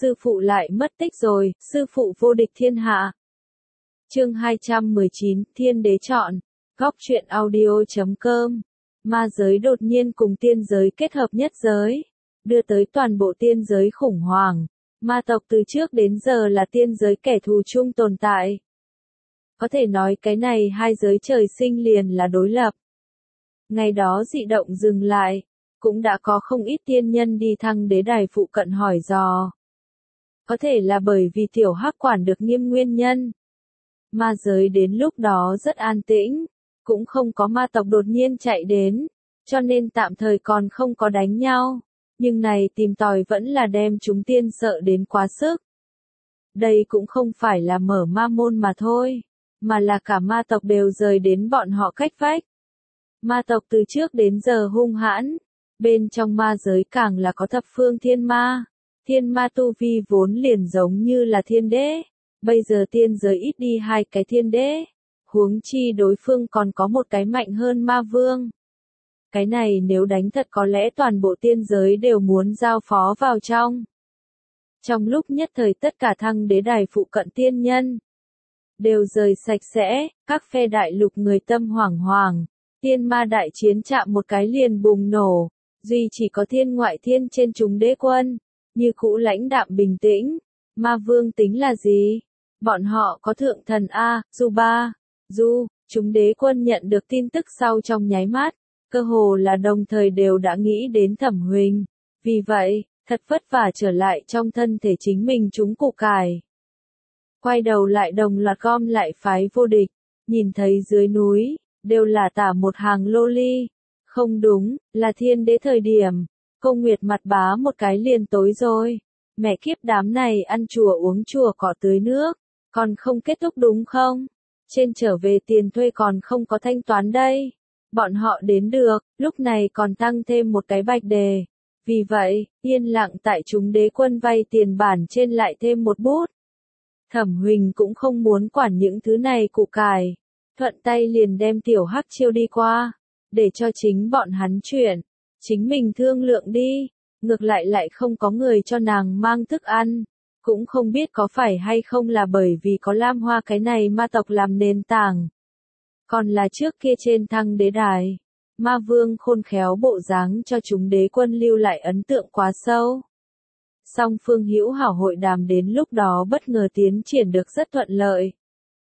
sư phụ lại mất tích rồi, sư phụ vô địch thiên hạ. Chương 219, Thiên Đế chọn. Góc truyện audio.com. Ma giới đột nhiên cùng tiên giới kết hợp nhất giới, đưa tới toàn bộ tiên giới khủng hoảng. Ma tộc từ trước đến giờ là tiên giới kẻ thù chung tồn tại. Có thể nói cái này hai giới trời sinh liền là đối lập. Ngày đó dị động dừng lại, cũng đã có không ít tiên nhân đi thăng đế đài phụ cận hỏi dò. Có thể là bởi vì tiểu hắc quản được nghiêm nguyên nhân. Ma giới đến lúc đó rất an tĩnh, cũng không có ma tộc đột nhiên chạy đến, cho nên tạm thời còn không có đánh nhau. Nhưng này tìm tòi vẫn là đem chúng tiên sợ đến quá sức. Đây cũng không phải là mở ma môn mà thôi, mà là cả ma tộc đều rời đến bọn họ cách vách. Ma tộc từ trước đến giờ hung hãn, bên trong ma giới càng là có thập phương thiên ma. Thiên ma tu vi vốn liền giống như là thiên đế, bây giờ tiên giới ít đi hai cái thiên đế, huống chi đối phương còn có một cái mạnh hơn ma vương. Cái này nếu đánh thật có lẽ toàn bộ tiên giới đều muốn giao phó vào trong. Trong lúc nhất thời tất cả thăng đế đài phụ cận tiên nhân đều rời sạch sẽ, các phe đại lục người tâm hoảng hoảng, tiên ma đại chiến chạm một cái liền bùng nổ, duy chỉ có thiên ngoại thiên trên chúng đế quân, như cũ lãnh đạm bình tĩnh. Ma vương tính là gì? Bọn họ có thượng thần A, Du, chúng đế quân nhận được tin tức sau trong nháy mắt, cơ hồ là đồng thời đều đã nghĩ đến Thẩm Huỳnh. Vì vậy, thật vất vả trở lại trong thân thể chính mình chúng củ cải. Quay đầu lại đồng loạt gom lại phái vô địch, nhìn thấy dưới núi, đều là tả một hàng lô ly. Không đúng, là thiên đế thời điểm, Cô Nguyệt mặt bá một cái liền tối rồi. Mẹ kiếp đám này ăn chùa uống chùa cỏ tưới nước, còn không kết thúc đúng không? Trên trở về tiền thuê còn không có thanh toán đây. Bọn họ đến được, lúc này còn tăng thêm một cái bạch đề. Vì vậy, yên lặng tại chúng đế quân vay tiền bản trên lại thêm một bút. Thẩm Huỳnh cũng không muốn quản những thứ này củ cải. Thuận tay liền đem tiểu hắc chiêu đi qua, để cho chính bọn hắn chuyển. Chính mình thương lượng đi, ngược lại không có người cho nàng mang thức ăn. Cũng không biết có phải hay không là bởi vì có Lam Hoa cái này ma tộc làm nền tảng. Còn là trước kia trên thăng đế đài, ma vương khôn khéo bộ dáng cho chúng đế quân lưu lại ấn tượng quá sâu. Song phương hữu hảo hội đàm đến lúc đó bất ngờ tiến triển được rất thuận lợi.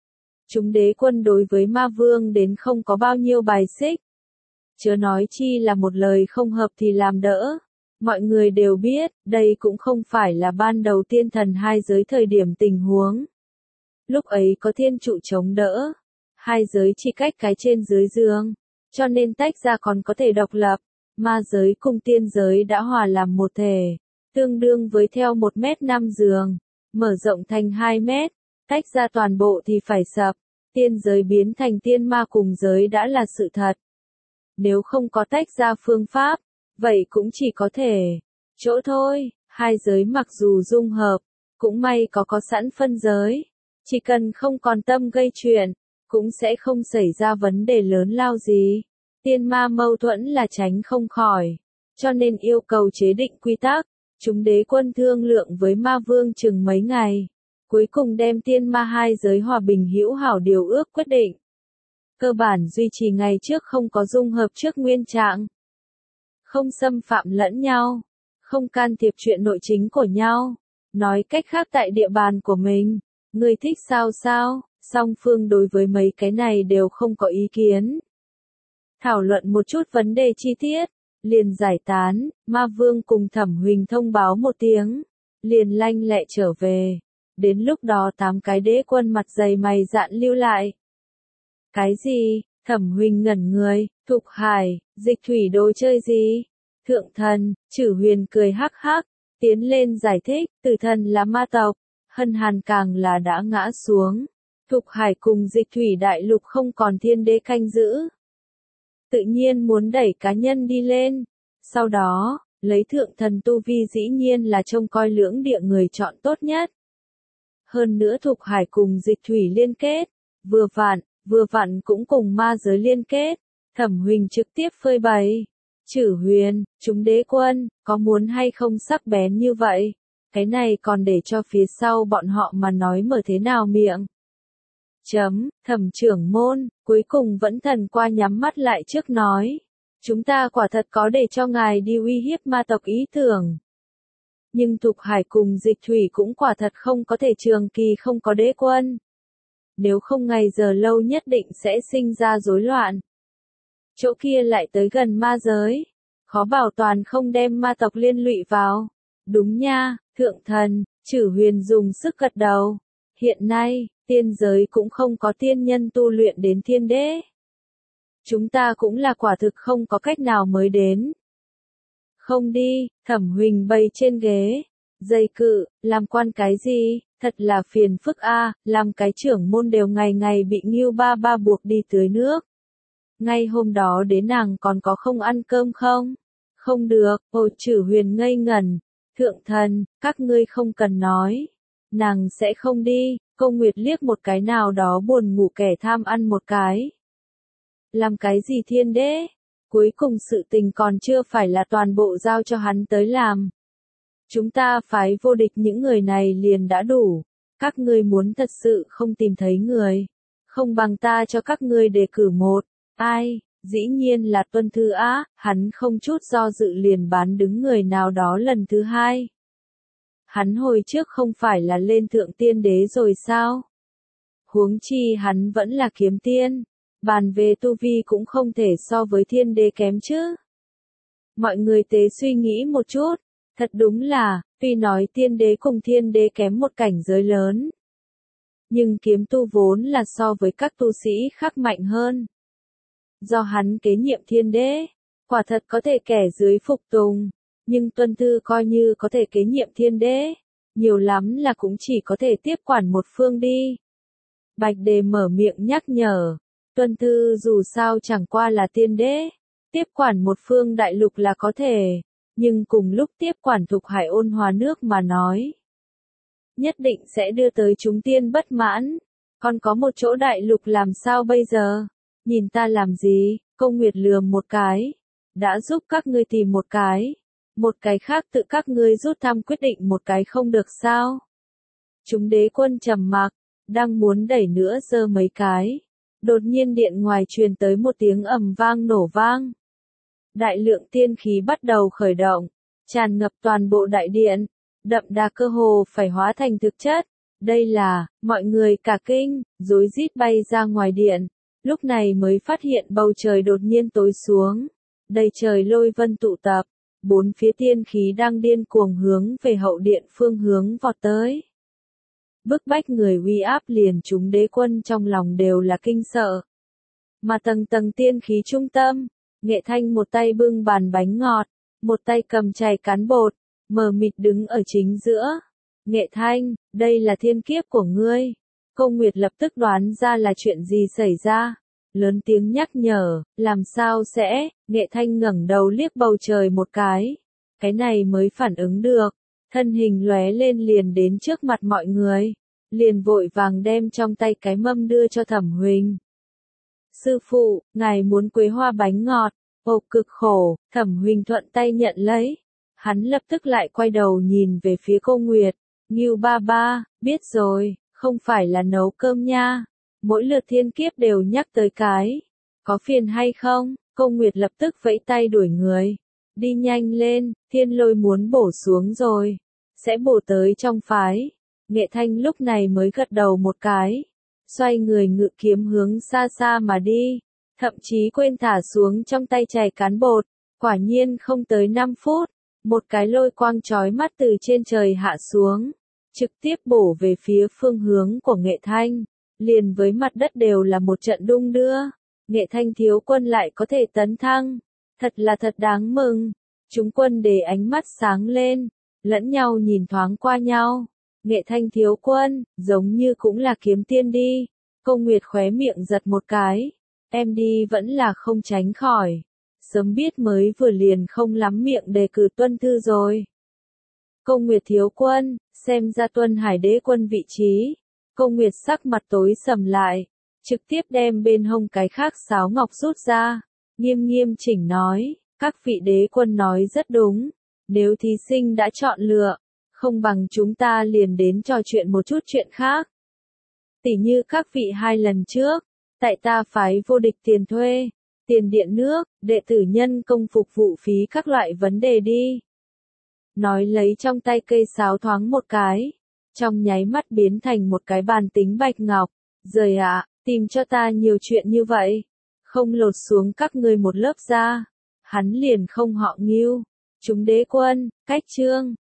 Chúng đế quân đối với ma vương đến không có bao nhiêu bài xích. Chớ nói chi là một lời không hợp thì làm đỡ. Mọi người đều biết, đây cũng không phải là ban đầu tiên thần hai giới thời điểm tình huống. Lúc ấy có thiên trụ chống đỡ. Hai giới chỉ cách cái trên dưới giường, cho nên tách ra còn có thể độc lập. Ma giới cùng tiên giới đã hòa làm một thể, tương đương với theo 1m5 giường, mở rộng thành 2 mét, tách ra toàn bộ thì phải sập. Tiên giới biến thành tiên ma cùng giới đã là sự thật. Nếu không có tách ra phương pháp, vậy cũng chỉ có thể chỗ thôi. Hai giới mặc dù dung hợp, cũng may có sẵn phân giới, chỉ cần không còn tâm gây chuyện, cũng sẽ không xảy ra vấn đề lớn lao gì. Tiên ma mâu thuẫn là tránh không khỏi, cho nên yêu cầu chế định quy tắc. Chúng đế quân thương lượng với ma vương chừng mấy ngày, cuối cùng đem tiên ma hai giới hòa bình hữu hảo điều ước quyết định. Cơ bản duy trì ngày trước không có dung hợp trước nguyên trạng, không xâm phạm lẫn nhau, không can thiệp chuyện nội chính của nhau. Nói cách khác tại địa bàn của mình, người thích sao, song phương đối với mấy cái này đều không có ý kiến. Thảo luận một chút vấn đề chi tiết, liền giải tán. Ma vương cùng Thẩm Huỳnh thông báo một tiếng, liền lanh lẹ trở về. Đến lúc đó 8 cái đế quân mặt dày mày dạn lưu lại. Cái gì? Thẩm Huỳnh ngẩn người. Thục Hải, Dịch Thủy đồ chơi gì? Thượng thần, Chử Huyền cười hắc hắc, tiến lên giải thích, Tử thần là ma tộc, Hân Hàn càng là đã ngã xuống. Thục Hải cùng Dịch Thủy đại lục không còn thiên đế canh giữ, tự nhiên muốn đẩy cá nhân đi lên. Sau đó, lấy thượng thần tu vi dĩ nhiên là trông coi lưỡng địa người chọn tốt nhất. Hơn nữa Thục Hải cùng Dịch Thủy liên kết, vừa vặn cũng cùng ma giới liên kết. Thẩm Huỳnh trực tiếp phơi bày. Chử Huyền, chúng đế quân, có muốn hay không sắc bén như vậy? Cái này còn để cho phía sau bọn họ mà nói mở thế nào miệng. Thẩm trưởng môn, cuối cùng vẫn thần qua nhắm mắt lại trước nói. Chúng ta quả thật có để cho ngài đi uy hiếp ma tộc ý tưởng. Nhưng Thục Hải cùng Dịch Thủy cũng quả thật không có thể trường kỳ không có đế quân. Nếu không ngày giờ lâu nhất định sẽ sinh ra rối loạn. Chỗ kia lại tới gần ma giới. Khó bảo toàn không đem ma tộc liên lụy vào. Đúng nha, thượng thần, Chử Huyền dùng sức gật đầu. Hiện nay, tiên giới cũng không có tiên nhân tu luyện đến thiên đế. Chúng ta cũng là quả thực không có cách nào mới đến. Không đi, Thẩm Huỳnh bày trên ghế. Dây cự, làm quan cái gì, thật là phiền phức a, làm cái trưởng môn đều ngày ngày bị Ngưu Ba Ba buộc đi tưới nước. Ngay hôm đó đến nàng còn có không ăn cơm không? Không được, Chử Huyền ngây ngẩn. Thượng thần, các ngươi không cần nói. Nàng sẽ không đi, Câu Nguyệt liếc một cái nào đó buồn ngủ kẻ tham ăn một cái. Làm cái gì thiên đế? Cuối cùng sự tình còn chưa phải là toàn bộ giao cho hắn tới làm. Chúng ta phái vô địch những người này liền đã đủ. Các ngươi muốn thật sự không tìm thấy người. Không bằng ta cho các ngươi đề cử một. Ai? Dĩ nhiên là Tuân Thư Á, hắn không chút do dự liền bán đứng người nào đó lần thứ hai. Hắn hồi trước không phải là lên thượng tiên đế rồi sao? Huống chi hắn vẫn là kiếm tiên. Bàn về tu vi cũng không thể so với thiên đế kém chứ. Mọi người tế suy nghĩ một chút. Thật đúng là, tuy nói tiên đế cùng thiên đế kém một cảnh giới lớn. Nhưng kiếm tu vốn là so với các tu sĩ khác mạnh hơn. Do hắn kế nhiệm thiên đế, quả thật có thể kẻ dưới phục tùng. Nhưng Tuân Thư coi như có thể kế nhiệm thiên đế. Nhiều lắm là cũng chỉ có thể tiếp quản một phương đi. Bạch Đề mở miệng nhắc nhở. Tuân Thư dù sao chẳng qua là tiên đế. Tiếp quản một phương đại lục là có thể. Nhưng cùng lúc tiếp quản Thục Hải Ôn Hòa nước mà nói. Nhất định sẽ đưa tới chúng tiên bất mãn. Còn có một chỗ đại lục làm sao bây giờ? Nhìn ta làm gì? Câu Nguyệt lườm một cái. Đã giúp các ngươi tìm một cái. Một cái khác tự các ngươi rút thăm quyết định một cái không được sao? Chúng đế quân trầm mặc, đang muốn đẩy nữa giơ mấy cái. Đột nhiên điện ngoài truyền tới một tiếng ầm vang nổ vang. Đại lượng tiên khí bắt đầu khởi động, tràn ngập toàn bộ đại điện, đậm đà cơ hồ phải hóa thành thực chất. Đây là, mọi người cả kinh, rối rít bay ra ngoài điện, lúc này mới phát hiện bầu trời đột nhiên tối xuống, đầy trời lôi vân tụ tập, bốn phía tiên khí đang điên cuồng hướng về hậu điện phương hướng vọt tới. Bức bách người uy áp liền chúng đế quân trong lòng đều là kinh sợ. Mà tầng tầng tiên khí trung tâm, Nghệ Thanh một tay bưng bàn bánh ngọt, một tay cầm chày cán bột, mờ mịt đứng ở chính giữa. Nghệ Thanh, đây là thiên kiếp của ngươi. Câu Nguyệt lập tức đoán ra là chuyện gì xảy ra. Lớn tiếng nhắc nhở, làm sao sẽ, Nghệ Thanh ngẩng đầu liếc bầu trời một cái. Cái này mới phản ứng được. Thân hình lóe lên liền đến trước mặt mọi người. Liền vội vàng đem trong tay cái mâm đưa cho Thẩm Huỳnh. Sư phụ, ngài muốn quế hoa bánh ngọt. Ồ cực khổ, Thẩm Huỳnh thuận tay nhận lấy. Hắn lập tức lại quay đầu nhìn về phía Cô Nguyệt. Ngưu Ba Ba, biết rồi, không phải là nấu cơm nha. Mỗi lượt thiên kiếp đều nhắc tới cái. Có phiền hay không? Cô Nguyệt lập tức vẫy tay đuổi người. Đi nhanh lên, thiên lôi muốn bổ xuống rồi. Sẽ bổ tới trong phái. Nghệ Thanh lúc này mới gật đầu một cái. Xoay người ngự kiếm hướng xa xa mà đi. Thậm chí quên thả xuống trong tay chày cán bột. Quả nhiên không tới 5 phút. Một cái lôi quang chói mắt từ trên trời hạ xuống. Trực tiếp bổ về phía phương hướng của Nghệ Thanh. Liền với mặt đất đều là một trận đung đưa. Nghệ Thanh thiếu quân lại có thể tấn thăng. Thật là thật đáng mừng. Chúng quân để ánh mắt sáng lên. Lẫn nhau nhìn thoáng qua nhau. Nghệ Thanh thiếu quân, giống như cũng là kiếm tiên đi. Câu Nguyệt khóe miệng giật một cái. Em đi vẫn là không tránh khỏi. Sớm biết mới vừa liền không lắm miệng đề cử Tuân Thư rồi. Câu Nguyệt thiếu quân, xem ra Tuân Hải đế quân vị trí. Câu Nguyệt sắc mặt tối sầm lại. Trực tiếp đem bên hông cái khác sáo ngọc rút ra. Nghiêm nghiêm chỉnh nói, các vị đế quân nói rất đúng. Nếu thí sinh đã chọn lựa, Không bằng chúng ta liền đến trò chuyện một chút chuyện khác. Tỉ như các vị 2 lần trước, tại ta phái vô địch tiền thuê, tiền điện nước, đệ tử nhân công phục vụ phí các loại vấn đề đi. Nói lấy trong tay cây sáo thoáng một cái, trong nháy mắt biến thành một cái bàn tính bạch ngọc. Rời ạ, tìm cho ta nhiều chuyện như vậy. Không lột xuống các ngươi một lớp da. Hắn liền không họ Ngưu. Chúng đế quân, cách trương.